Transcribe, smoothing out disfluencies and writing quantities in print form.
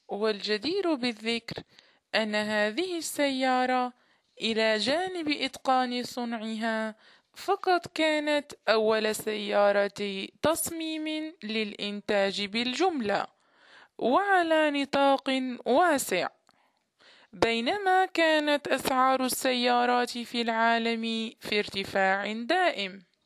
والجدير بالذكر أن هذه السيارة إلى جانب إتقان صنعها فقد كانت أول سيارة تصميم للإنتاج بالجملة وعلى نطاق واسع، بينما كانت أسعار السيارات في العالم في ارتفاع دائم.